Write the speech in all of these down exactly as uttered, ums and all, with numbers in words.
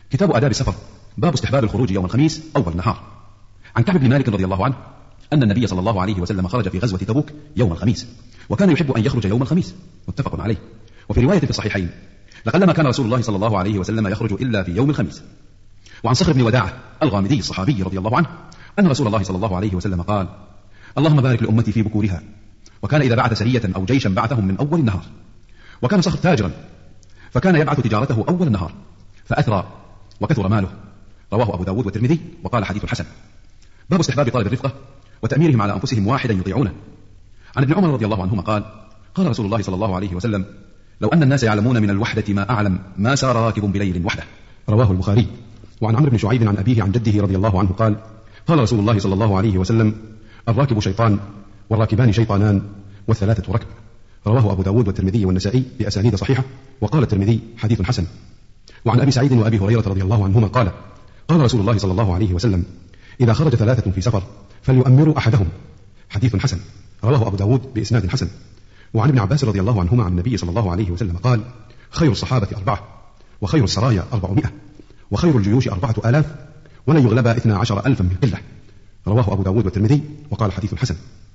كتاب آداب السفر. باب استحباب الخروج يوم الخميس أول النهار. عن كعب بن مالك رضي الله عنه أن النبي صلى الله عليه وسلم خرج في غزوة تبوك يوم الخميس، وكان يحب أن يخرج يوم الخميس، متفق عليه. وفي رواية في الصحيحين: لقلما كان رسول الله صلى الله عليه وسلم يخرج إلا في يوم الخميس. وعن صخر بن وداعة الغامدي الصحابي رضي الله عنه أن رسول الله صلى الله عليه وسلم قال: اللهم بارك لأمتي في بكورها. وكان إذا بعث سرية أو جيشا بعثهم من أول النهار. وكان صخر تاجرا، فكان يبعث تجارته أول النهار، فأثرى وكثر ماله. رواه أبو داود والترمذي وقال حديث حسن. باب استحباب طلب الرفقة وتأميرهم على أنفسهم واحدا يطيعونه. عن ابن عمر رضي الله عنهما قال: قال رسول الله صلى الله عليه وسلم: لو أن الناس يعلمون من الوحدة ما أعلم ما سار راكب بليل وحده. رواه البخاري. وعن عمرو بن شعيب عن أبيه عن جده رضي الله عنه قال: قال رسول الله صلى الله عليه وسلم: الراكب شيطان، والراكبان شيطانان، والثلاثة ركب. رواه أبو داود والترمذي والنسائي بأسانيد صحيحة، وقال الترمذي حديث حسن. وعن أبي سعيد وأبي هريرة رضي الله عنهما قال: قال رسول الله صلى الله عليه وسلم: إذا خرج ثلاثة في سفر فليؤمروا أحدهم. حديث حسن. رواه أبو داود بإسناد حسن. وعن ابن عباس رضي الله عنهما عن النبي صلى الله عليه وسلم قال: خير الصحابة أربعة، وخير السرايا أربعمائة، وخير الجيوش أربعة آلاف، ولن يغلب اثنا عشر ألفا من قلة. رواه أبو داود والترمذي وقال حديث حسن.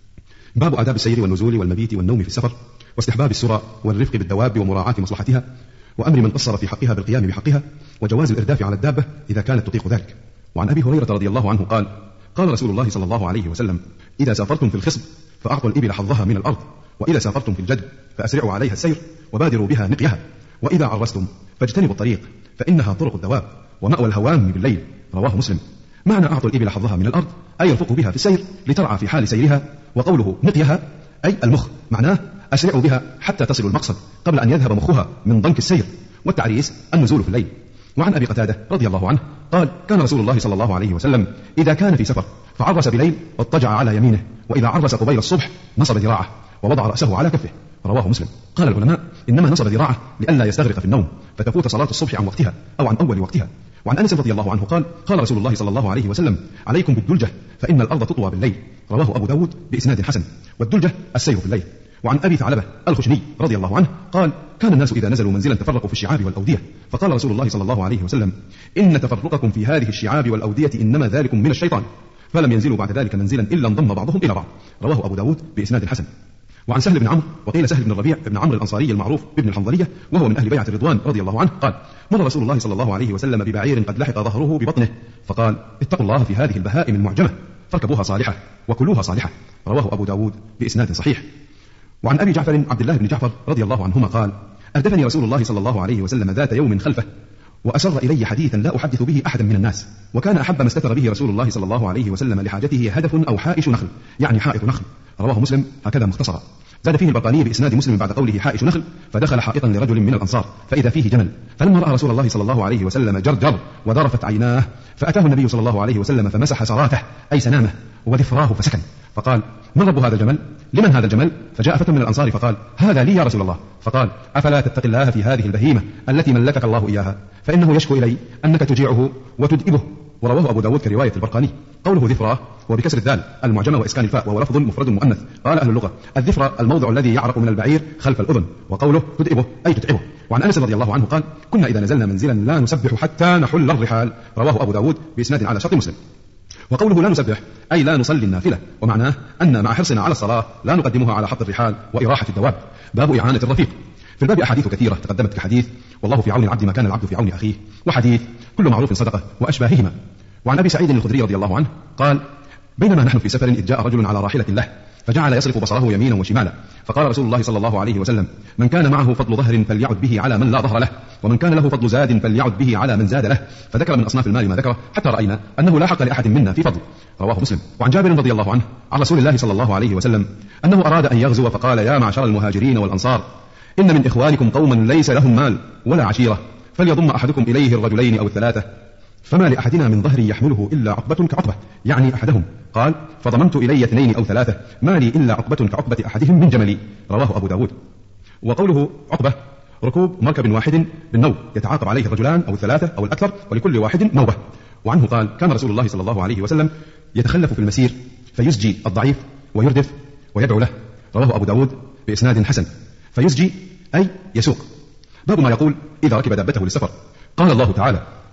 باب آداب السير والنزول والمبيت والنوم في السفر، واستحباب السرى والرفق بالدواب ومراعاة مصلحتها، وأمر من قصر في حقها بالقيام بحقها، وجواز الإرداف على الدابة إذا كانت تطيق ذلك. وعن أبي هريرة رضي الله عنه قال: قال رسول الله صلى الله عليه وسلم: إذا سافرتم في الخصب فأعطوا الإبل حظها من الأرض، وإذا سافرتم في الجد فأسرعوا عليها السير وبادروا بها نقيها، وإذا عرستم فاجتنبوا الطريق فإنها طرق الدواب ومأوى الهوام بالليل. رواه مسلم. معنى أعطوا الإبل حظها من الأرض أي يرفقوا بها في السير لترعى في حال سيرها، وقوله نقيها أي المخ، معناه أسرعوا بها حتى تصلوا المقصد قبل أن يذهب مخها من ضنك السير، والتعريس النزول في الليل. وعن أبي قتادة رضي الله عنه قال: كان رسول الله صلى الله عليه وسلم إذا كان في سفر فعرس بليل واضطجع على يمينه، وإذا عرس قبيل الصبح نصب ذراعه ووضع رأسه على كفه. رواه مسلم. قال العلماء: إنما نصب ذراعه لئلا يستغرق في النوم فتفوت صلاة الصبح عن وقتها أو عن أول وقتها. وعن أنس رضي الله عنه قال: قال رسول الله صلى الله عليه وسلم: عليكم بالدلجة فإن الأرض تطوى بالليل. رواه أبو داود بإسناد حسن. والدلجة السير في الليل. وعن أبي ثعلبة الخشني رضي الله عنه قال: كان الناس إذا نزلوا منزلا تفرقوا في الشعاب والأودية، فقال رسول الله صلى الله عليه وسلم: إن تفرقكم في هذه الشعاب والأودية إنما ذلكم من الشيطان، فلم ينزلوا بعد ذلك منزلا إلا انضم بعضهم إلى بعض. رواه أبو داود بإسناد حسن. وعن سهل بن عمرو وقيل سهل بن الربيع بن عمرو الأنصاري المعروف بابن الحنظلية وهو من أهل بيعة الرضوان رضي الله عنه قال: مر رسول الله صلى الله عليه وسلم ببعير قد لحق ظهره ببطنه، فقال: اتقوا الله في هذه البهائم المعجمة فاركبوها صالحة وكلوها صالحة. رواه أبو داود بإسناد صحيح. وعن أبي جعفر عبد الله بن جعفر رضي الله عنهما قال: أردفني رسول الله صلى الله عليه وسلم ذات يوم خلفه، وأسر إلي حديثا لا أحدث به أحدا من الناس، وكان أحب ما استتر به رسول الله صلى الله عليه وسلم لحاجته هدف أو حائش نخل، يعني حائط نخل. رواه مسلم هكذا مختصرا. زاد فيه البرقاني بإسناد مسلم بعد قوله حائش نخل: فدخل حائطا لرجل من الأنصار فإذا فيه جمل، فلما رأى رسول الله صلى الله عليه وسلم جرجر وذرفت عيناه، فأتاه النبي صلى الله عليه وسلم فمسح سراته أي سنامه وذفراه فسكن، فقال: من رب هذا الجمل؟ لمن هذا الجمل؟ فجاء فتى من الأنصار فقال: هذا لي يا رسول الله. فقال: أفلا تتقي الله في هذه البهيمة التي ملكك الله إياها، فإنه يشكو إلي أنك تجيعه وتدئبه. ورواه أبو داود كرواية البرقاني. قوله ذفرة وبكسر الدال المعجمة وإسكان الفاء، وهو لفظ مفرد مؤنث. قال أهل اللغة: الذفرة الموضع الذي يعرق من البعير خلف الأذن، وقوله تدئبه أي تتعبه. وعن أنس رضي الله عنه قال: كنا إذا نزلنا منزلا لا نسبح حتى نحل الرحال. رواه أبو داود بإسناد على شرط مسلم. وقوله لا نسبح أي لا نصلي النافلة، ومعناه أن مع حرصنا على الصلاة لا نقدمها على حط الرحال وإراحة الدواب. باب إعانة الرفيق. في الباب أحاديث كثيرة تقدمت كحديث والله في عون العبد ما كان العبد في عون أخيه، وحديث كل معروف صدقة وأشباههما. وعن أبي سعيد الخدري رضي الله عنه قال: بينما نحن في سفر إذ جاء رجل على راحلة له فجعل يصرف بصره يمينا وشمالا، فقال رسول الله صلى الله عليه وسلم: من كان معه فضل ظهر فليعد به على من لا ظهر له، ومن كان له فضل زاد فليعد به على من زاد له. فذكر من أصناف المال ما ذكره حتى رأينا أنه لا حق لأحد منا في فضل. رواه مسلم. وعن جابر رضي الله عنه عن رسول الله صلى الله عليه وسلم أنه أراد أن يغزو فقال: يا معشر المهاجرين والأنصار، إن من إخوانكم قوما ليس لهم مال ولا عشيرة، فليضم أحدكم إليه الرجلين أو الثلاثة، فما لأحدنا من ظهر يحمله إلا عقبة كعقبة، يعني أحدهم. قال: فضممت إلي اثنين أو ثلاثة، ما لي إلا عقبة كعقبة أحدهم من جملي. رواه أبو داود. وقوله عقبة ركوب مركب واحد بالنوب يتعاقب عليه الرجلان أو الثلاثة أو الأكثر ولكل واحد نوبة. وعنه قال: كان رسول الله صلى الله عليه وسلم يتخلف في المسير فيزجي الضعيف ويردف ويدعو له. رواه أبو داود بإسناد حسن. فيزجي أي يسوق. باب ما يقول إذا ركب دابته للسفر. قال الله تعالى: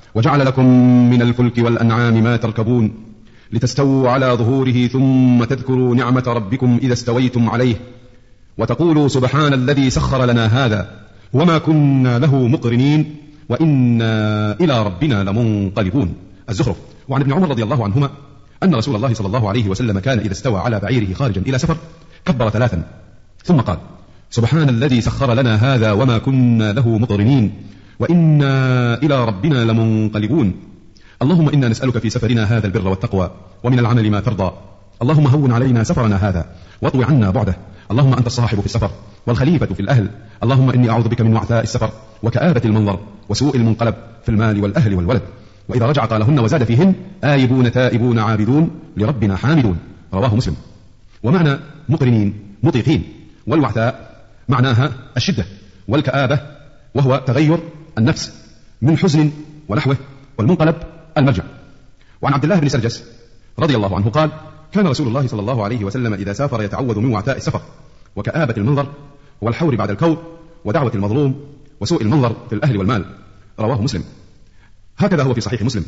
وجعل لكم من الفلك والأنعام ما تركبون لتستووا على ظهوره ثم تذكروا نعمة ربكم إذا استويتم عليه وتقولوا سبحان الذي سخر لنا هذا وما كنا له مقرنين وإنا إلى ربنا لمنقلبون. الزخرف. وعن ابن عمر رضي الله عنهما أن رسول الله صلى الله عليه وسلم كان إذا استوى على بعيره خارجا إلى سفر كبر ثلاثا ثم قال سبحان الذي سخر لنا هذا وما كنا له مقرنين وإنا إلى ربنا لمنقلبون. اللهم إنا نسألك في سفرنا هذا البر والتقوى ومن العمل ما ترضى. اللهم هون علينا سفرنا هذا واطوي عنا بعده. اللهم أنت الصاحب في السفر والخليفة في الأهل. اللهم إني أعوذ بك من وعثاء السفر وكآبة المنظر وسوء المنقلب في المال والأهل والولد. وإذا رجع قالهن وزاد فيهن آيبون تائبون عابدون لربنا حامدون. رواه مسلم. ومعنى مقرنين مطيقين، والوعثاء معناها الشدة، والكآبة وهو تغير النفس من حزن ونحوه، والمنقلب المرجع. وعن عبد الله بن سرجس رضي الله عنه قال كان رسول الله صلى الله عليه وسلم إذا سافر يتعوذ من وعثاء السفر وكآبة المنظر والحور بعد الكور ودعوة المظلوم وسوء المنظر في الأهل والمال. رواه مسلم. هكذا هو في صحيح مسلم.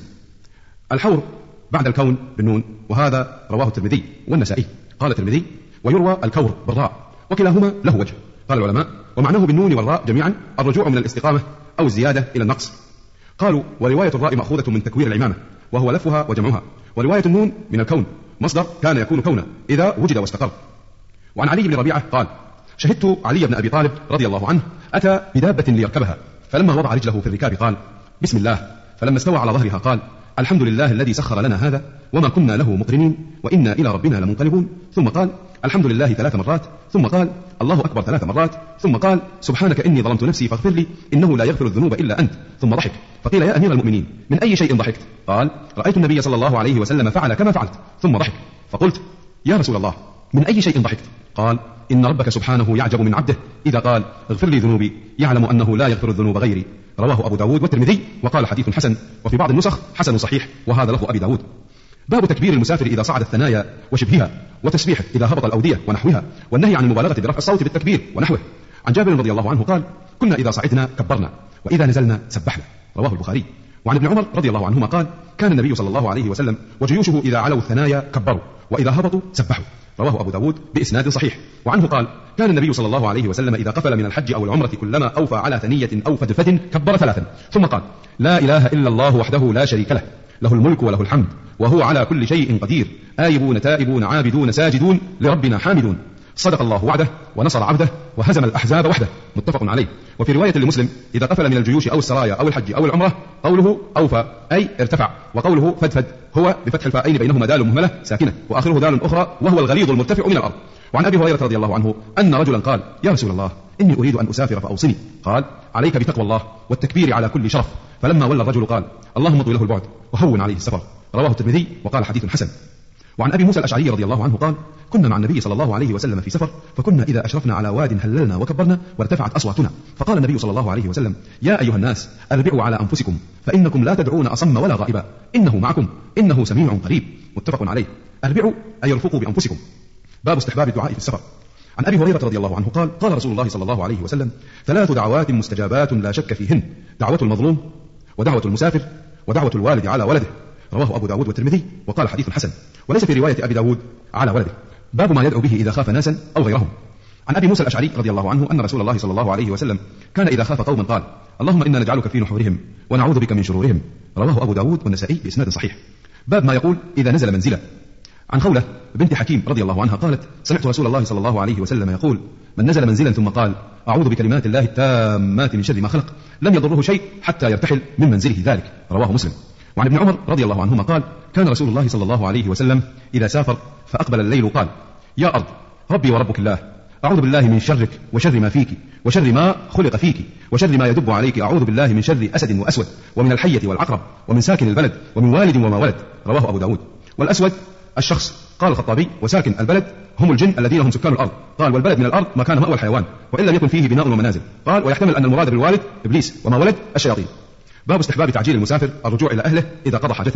الحور بعد الكون بالنون، وهذا رواه الترمذي والنسائي. قال الترمذي ويروى الكور بالراء وكلاهما له وجه. قال العلماء ومعناه بالنون والراء جميعا الرجوع من الاستقامة أو الزيادة إلى النقص. قالوا ورواية الراء مأخوذة من تكوير العمامة وهو لفها وجمعها، ورواية النون من الكون مصدر كان يكون كونا إذا وجد واستقر. وعن علي بن ربيعة قال شهدت علي بن أبي طالب رضي الله عنه أتى بدابة ليركبها، فلما وضع رجله في الركاب قال بسم الله، فلما استوى على ظهرها قال الحمد لله الذي سخر لنا هذا وما كنا له مقرنين وإنا إلى ربنا لمنقلبون. ثم قال الحمد لله ثلاث مرات، ثم قال الله أكبر ثلاث مرات، ثم قال سبحانك إني ظلمت نفسي فاغفر لي إنه لا يغفر الذنوب إلا أنت. ثم ضحك فقيل يا أمير المؤمنين من أي شيء ضحكت؟ قال رأيت النبي صلى الله عليه وسلم فعل كما فعلت. ثم ضحك فقلت يا رسول الله من أي شيء ضحكت؟ قال إن ربك سبحانه يعجب من عبده إذا قال اغفر لي ذنوبي يعلم أنه لا يغفر الذنوب غيري. رواه أبو داود والترمذي وقال حديث حسن، وفي بعض النسخ حسن صحيح، وهذا لفظ أبي داود. باب تكبير المسافر إذا صعد الثنايا وشبهها، وتسبيحه إذا هبط الأودية ونحوها، والنهي عن المبالغة برفع الصوت بالتكبير ونحوه. عن جابر رضي الله عنه قال كنا إذا صعدنا كبرنا وإذا نزلنا سبحنا. رواه البخاري. وعن ابن عمر رضي الله عنهما قال كان النبي صلى الله عليه وسلم وجيوشه إذا علوا الثنايا كبروا وإذا هبطوا سبحوا. رواه أبو داود بإسناد صحيح. وعنه قال كان النبي صلى الله عليه وسلم إذا قفل من الحج أو العمرة كلما أوفى على ثنية أو فدفة كبر ثلاثا، ثم قال لا إله إلا الله وحده لا شريك له له الملك وله الحمد وهو على كل شيء قدير آيبون تائبون عابدون ساجدون لربنا حامدون. صدق الله وعده ونصر عبده وهزم الأحزاب وحده. متفق عليه. وفي رواية لمسلم إذا قفل من الجيوش أو السرايا أو الحج أو العمرة قوله أوفى أي ارتفع، وقوله فدفد هو بفتح الفاءين بينهما دال مهملة ساكنة وآخره دال أخرى وهو الغليظ المرتفع من الأرض. وعن أبي هريرة رضي الله عنه أن رجلا قال يا رسول الله إني أريد أن أسافر فأوصني. قال عليك بتقوى الله والتكبير على كل شرف. فلما ولى الرجل قال اللهم اطوي له البعد وهون عليه السفر. رواه الترمذي وقال حديث حسن. وعن أبي موسى الأشعري رضي الله عنه قال كنا مع النبي صلى الله عليه وسلم في سفر، فكنا إذا أشرفنا على واد هللنا وكبرنا وارتفعت أصواتنا، فقال النبي صلى الله عليه وسلم يا أيها الناس أربعوا على أنفسكم فإنكم لا تدعون أصم ولا غائبا إنه معكم إنه سميع قريب. متفق عليه. أربعوا أي ارفقوا بأنفسكم. باب استحباب الدعاء في السفر. عن أبي هريرة رضي الله عنه قال قال رسول الله صلى الله عليه وسلم ثلاث دعوات مستجابات لا شك فيهن، دعوة المظلوم ودعوة المسافر ودعوة الوالد على ولده. رواه أبو داود والترمذي وقال حديث حسن، وليس في رواية أبي داود على ولده. باب ما يدعو به إذا خاف ناسا أو غيرهم. عن أبي موسى الأشعري رضي الله عنه أن رسول الله صلى الله عليه وسلم كان إذا خاف قوما قال اللهم إنا نجعلك في نحورهم ونعوذ بك من شرورهم. رواه أبو داود والنسائي بإسناد صحيح. باب ما يقول إذا نزل منزله. عن خولة بنت حكيم رضي الله عنها قالت سمعت رسول الله صلى الله عليه وسلم يقول من نزل منزلا ثم قال أعوذ بكلمات الله التامات من شر ما خلق لم يضره شيء حتى يرتحل من منزله ذلك. رواه مسلم. وعن ابن عمر رضي الله عنهما قال كان رسول الله صلى الله عليه وسلم إذا سافر فأقبل الليل قال يا أرض ربي وربك الله أعوذ بالله من شرك وشر ما فيك وشر ما خلق فيك وشر ما يدب عليك أعوذ بالله من شر أسد وأسود ومن الحية والعقرب ومن ساكن البلد ومن والد وما ولد. رواه أبو داود. والأسود الشخص. قال الخطابي وساكن البلد هم الجن الذين هم سكان الأرض. قال والبلد من الأرض مكان مأوى الحيوان وإن لم يكن فيه بناء ومنازل. قال ويحتمل أن المراد بالوالد إبليس وما ولد الشياطين. باب استحباب تعجيل المسافر الرجوع إلى أهله إذا قضى حاجته.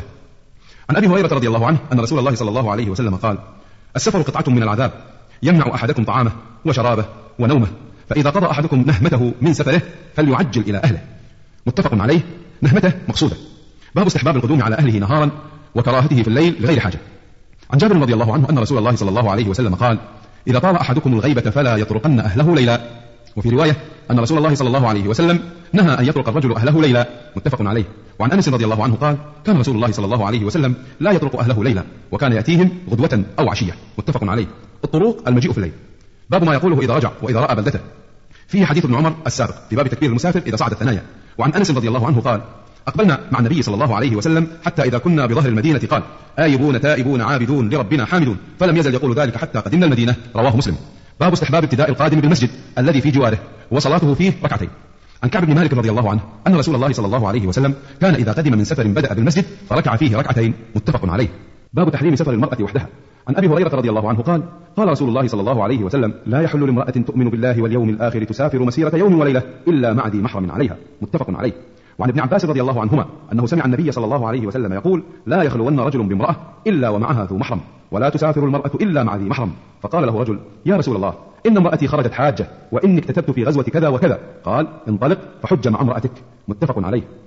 عن أبي هريرة رضي الله عنه أن رسول الله صلى الله عليه وسلم قال السفر قطعة من العذاب يمنع أحدكم طعامه وشرابه ونومه، فإذا قضى أحدكم نهمته من سفره فليعجل إلى أهله. متفق عليه. نهمته مقصودة، باب استحباب القدوم على أهله نهارا وكراهته في الليل لغير حاجة. عن جابر رضي الله عنه أن رسول الله صلى الله عليه وسلم قال: إذا طال أحدكم الغيبة فلا يطرقن أهله ليلا. وفي رواية أن رسول الله صلى الله عليه وسلم نهى أن يطرق الرجل أهله ليلا، متفق عليه. وعن أنس رضي الله عنه قال: كان رسول الله صلى الله عليه وسلم لا يطرق أهله ليلا، وكان يأتيهم غدوة أو عشية، متفق عليه. الطروق المجيء في الليل. باب ما يقوله إذا رجع وإذا رأى بلدته. فيه حديث ابن عمر السابق في باب تكبير المسافر إذا صعد الثنايا. وعن أنس رضي الله عنه قال: أقبلنا مع النبي صلى الله عليه وسلم حتى إذا كنا بظهر المدينة قال: آيبون تائبون عابدون لربنا حامدون، فلم يزل يقول ذلك حتى قدمنا المدينة. رواه مسلم. باب استحباب ابتداء القادم بالمسجد الذي في جواره وصلاته فيه ركعتين. عن كعب بن مالك رضي الله عنه أن رسول الله صلى الله عليه وسلم كان إذا قدم من سفر بدأ بالمسجد فركع فيه ركعتين، متفق عليه. باب تحريم سفر المرأة وحدها. عن أبي هريرة رضي الله عنه قال: قال رسول الله صلى الله عليه وسلم: لا يحل لامرأة تؤمن بالله واليوم الآخر تسافر مسيرة يوم وليلة إلا مع ذي محرم عليها، متفق عليه. وعن ابن عباس رضي الله عنهما أنه سمع النبي صلى الله عليه وسلم يقول: لا يخلون رجل بامرأة إلا ومعها ذو محرم، ولا تسافر المرأة إلا مع ذي محرم. فقال له رجل: يا رسول الله، إن امرأتي خرجت حاجة، وإني اكتتبت في غزوة كذا وكذا. قال: انطلق فحج مع امرأتك، متفق عليه.